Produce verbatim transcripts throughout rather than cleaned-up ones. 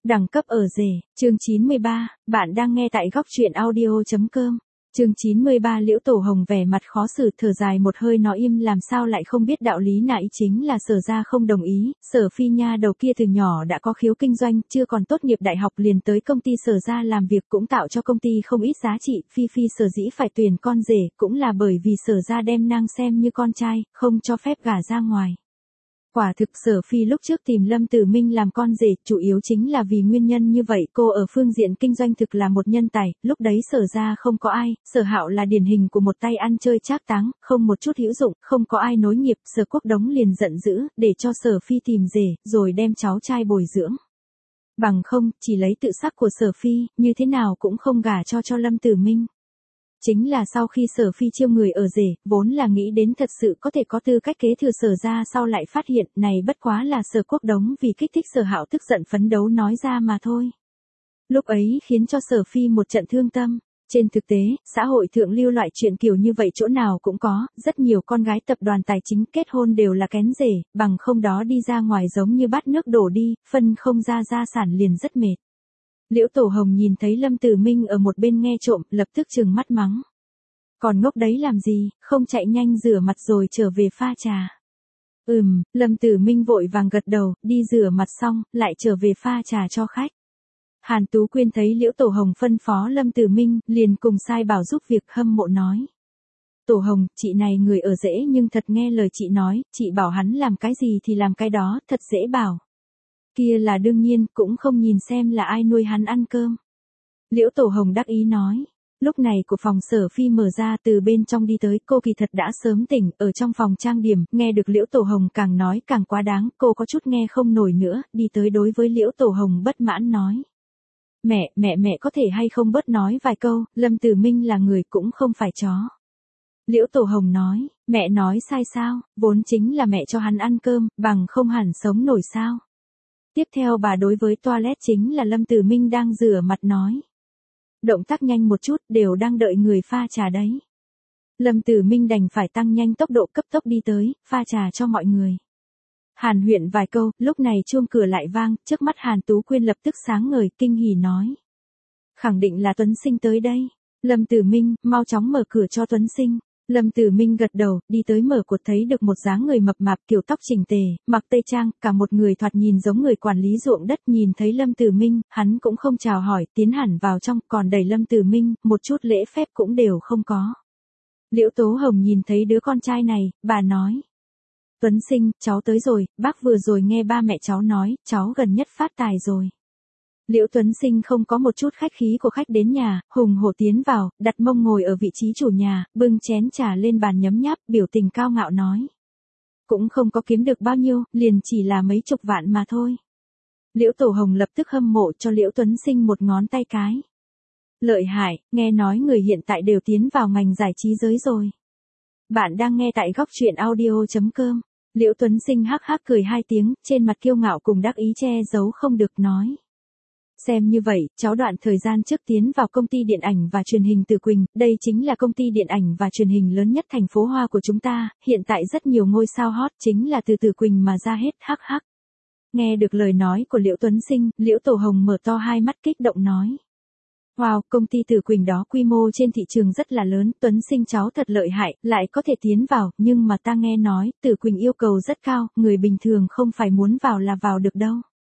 Đẳng cấp ở rể, chương chín mươi ba, bạn đang nghe tại góc truyện audio.com. Chương chín mươi ba Liễu Tổ Hồng vẻ mặt khó xử thở dài một hơi nói im làm sao lại không biết đạo lý nãy chính là Sở gia không đồng ý, Sở Phi nha đầu kia từ nhỏ đã có khiếu kinh doanh, chưa còn tốt nghiệp đại học liền tới công ty Sở gia làm việc cũng tạo cho công ty không ít giá trị, Phi Phi sở dĩ phải tuyển con rể cũng là bởi vì Sở gia đem nàng xem như con trai, không cho phép gả ra ngoài. Quả thực Sở Phi lúc trước tìm Lâm Tử Minh làm con rể, chủ yếu chính là vì nguyên nhân như vậy, cô ở phương diện kinh doanh thực là một nhân tài, lúc đấy Sở gia không có ai, Sở Hạo là điển hình của một tay ăn chơi trác táng, không một chút hữu dụng, không có ai nối nghiệp, Sở Quốc Đống liền giận dữ, để cho Sở Phi tìm rể, rồi đem cháu trai bồi dưỡng. Bằng không, chỉ lấy tự sắc của Sở Phi, như thế nào cũng không gả cho cho Lâm Tử Minh. Chính là sau khi Sở Phi chiêu người ở rể, vốn là nghĩ đến thật sự có thể có tư cách kế thừa Sở gia sau lại phát hiện này bất quá là Sở Quốc Đống vì kích thích Sở Hạo tức giận phấn đấu nói ra mà thôi. Lúc ấy khiến cho Sở Phi một trận thương tâm. Trên thực tế, xã hội thượng lưu loại chuyện kiểu như vậy chỗ nào cũng có, rất nhiều con gái tập đoàn tài chính kết hôn đều là kén rể, bằng không đó đi ra ngoài giống như bát nước đổ đi, phân không ra gia sản liền rất mệt. Liễu Tổ Hồng nhìn thấy Lâm Tử Minh ở một bên nghe trộm, lập tức trừng mắt mắng. Còn ngốc đấy làm gì, không chạy nhanh rửa mặt rồi trở về pha trà. Ừm, Lâm Tử Minh vội vàng gật đầu, đi rửa mặt xong, lại trở về pha trà cho khách. Hàn Tú Quyên thấy Liễu Tổ Hồng phân phó Lâm Tử Minh, liền cùng sai bảo giúp việc hâm mộ nói. Tổ Hồng, chị này người ở dễ nhưng thật nghe lời chị nói, chị bảo hắn làm cái gì thì làm cái đó, thật dễ bảo. Kia là đương nhiên, cũng không nhìn xem là ai nuôi hắn ăn cơm. Liễu Tổ Hồng đắc ý nói. Lúc này của phòng Sở Phi mở ra từ bên trong đi tới, cô kỳ thật đã sớm tỉnh, ở trong phòng trang điểm, nghe được Liễu Tổ Hồng càng nói càng quá đáng, cô có chút nghe không nổi nữa, đi tới đối với Liễu Tổ Hồng bất mãn nói. Mẹ, mẹ mẹ có thể hay không bớt nói vài câu, Lâm Tử Minh là người cũng không phải chó. Liễu Tổ Hồng nói, mẹ nói sai sao, vốn chính là mẹ cho hắn ăn cơm, bằng không hẳn sống nổi sao. Tiếp theo bà đối với toilet chính là Lâm Tử Minh đang rửa mặt nói. Động tác nhanh một chút, đều đang đợi người pha trà đấy. Lâm Tử Minh đành phải tăng nhanh tốc độ cấp tốc đi tới, pha trà cho mọi người. Hàn Huyện vài câu, lúc này chuông cửa lại vang, trước mắt Hàn Tú Quyên lập tức sáng ngời, kinh hỉ nói. Khẳng định là Tuấn Sinh tới đây. Lâm Tử Minh, mau chóng mở cửa cho Tuấn Sinh. Lâm Tử Minh gật đầu, đi tới mở cột thấy được một dáng người mập mạp kiểu tóc chỉnh tề, mặc tây trang, cả một người thoạt nhìn giống người quản lý ruộng đất, nhìn thấy Lâm Tử Minh, hắn cũng không chào hỏi, tiến hẳn vào trong, còn đẩy Lâm Tử Minh, một chút lễ phép cũng đều không có. Liễu Tố Hồng nhìn thấy đứa con trai này, bà nói. Tuấn Sinh, cháu tới rồi, bác vừa rồi nghe ba mẹ cháu nói, cháu gần nhất phát tài rồi. Liễu Tuấn Sinh không có một chút khách khí của khách đến nhà, hùng hổ tiến vào, đặt mông ngồi ở vị trí chủ nhà, bưng chén trà lên bàn nhấm nháp, biểu tình cao ngạo nói. Cũng không có kiếm được bao nhiêu, liền chỉ là mấy chục vạn mà thôi. Liễu Tổ Hồng lập tức hâm mộ cho Liễu Tuấn Sinh một ngón tay cái. Lợi hại, nghe nói người hiện tại đều tiến vào ngành giải trí giới rồi. Bạn đang nghe tại góc truyện audio.com. Liễu Tuấn Sinh hắc hắc cười hai tiếng, trên mặt kiêu ngạo cùng đắc ý che giấu không được nói. Xem như vậy, cháu đoạn thời gian trước tiến vào công ty điện ảnh và truyền hình Từ Quỳnh, đây chính là công ty điện ảnh và truyền hình lớn nhất thành phố Hoa của chúng ta, hiện tại rất nhiều ngôi sao hot chính là từ Từ Quỳnh mà ra hết, hắc hắc. Nghe được lời nói của Liễu Tuấn Sinh, Liễu Tổ Hồng mở to hai mắt kích động nói. Wow, công ty Từ Quỳnh đó quy mô trên thị trường rất là lớn, Tuấn Sinh cháu thật lợi hại, lại có thể tiến vào, nhưng mà ta nghe nói, Từ Quỳnh yêu cầu rất cao, người bình thường không phải muốn vào là vào được đâu.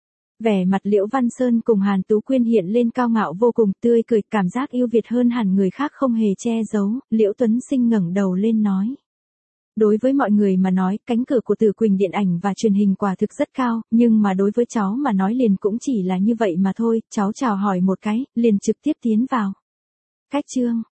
Vẻ mặt Liễu Văn Sơn cùng Hàn Tú Quyên hiện lên cao ngạo vô cùng, tươi cười, cảm giác yêu Việt hơn hẳn người khác không hề che giấu, Liễu Tuấn Sinh ngẩng đầu lên nói. Đối với mọi người mà nói, cánh cửa của Từ Quỳnh điện ảnh và truyền hình quả thực rất cao, nhưng mà đối với cháu mà nói liền cũng chỉ là như vậy mà thôi, cháu chào hỏi một cái, liền trực tiếp tiến vào. Cách chương,